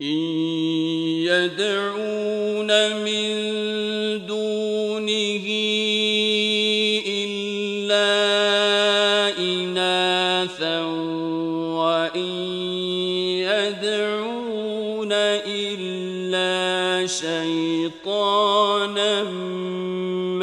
إن يدعون من دونه إلا إناثا وإن يدعون إلا شيطانا